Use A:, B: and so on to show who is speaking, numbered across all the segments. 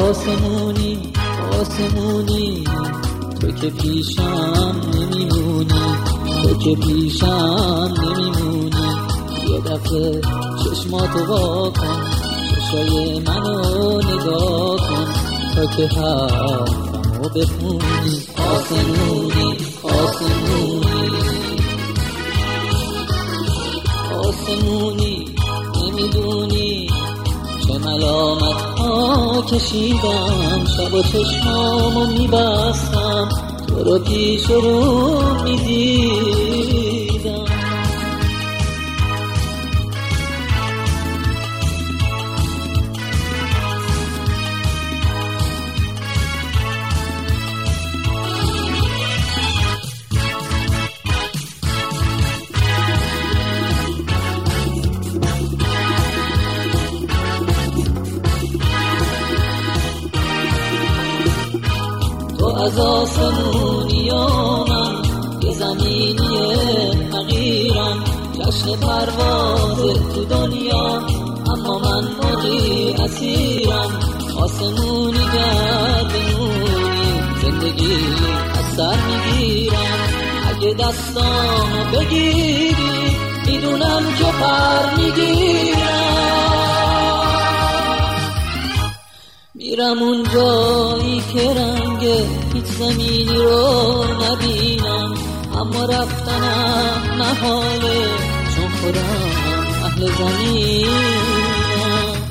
A: آسمونی آسمونی تو که پیشم نمیمونی، تو که پیشم نمیمونی. یه دفعه چشماتو وا کن، چشای منو نگاه کن تا که حرفمو بخونی. آسمونی آسمونی آسمونی نمیدونی چه ملامت ها کشیدم، شب و چشمامو میبستم تو رو پیش رو میدیدم. از آسمونی و من یه زمینی حقیرم، جشن پرواز تو دنیا اما من موجی اسیرم. آسمونی گردنونی زندگی از سر میگیرم، اگه دستامو بگیری میدونم که پر میگیرم. میرم اون جایی که رنگ هیچ زمینی رو نبینم، اما رفتنم محاله چون خودم اهل زمینم.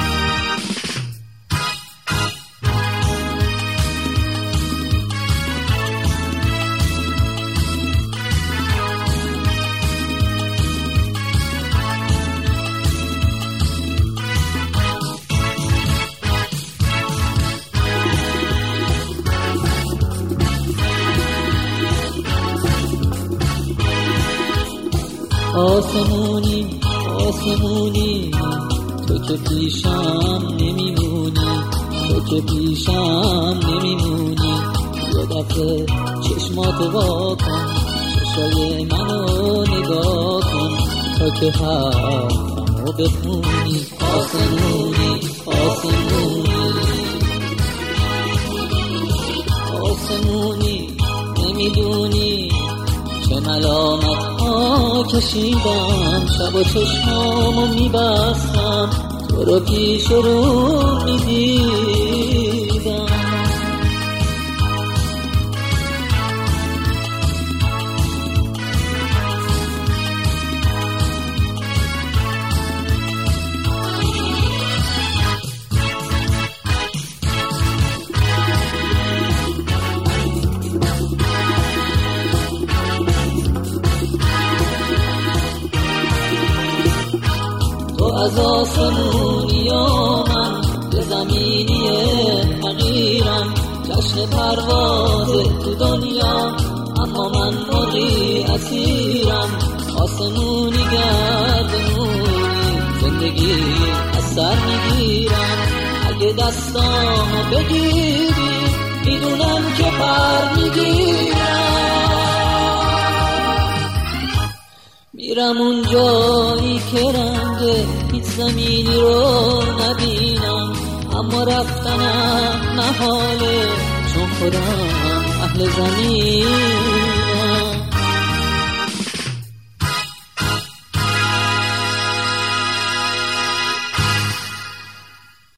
A: آسمونی آسمونی تو که پیشم نمیمونی، تو که پیشم نمیمونی. یه دفعه چشماتو وا کن، چشای منو نگاه کن تا که حرفمو بخونی. آسمونی آسمونی آسمونی نمیدونی چه ملامت ها کشیدم، شب و چشمامو میبستم تو رو پیش رو میدیدم. از آسمونی و من یه زمینی حقیرم، جشن پرواز تو دنیا اما من موجی اسیرم. آسمونی گردنونی زندگی از سر میگیرم، اگه دستامو بگیری میدونم که پر میگیرم. میرم اون جایی که رنگ هیچ زمینی رو نبینم، اما رفتنم محاله چون خودم اهل زمینم.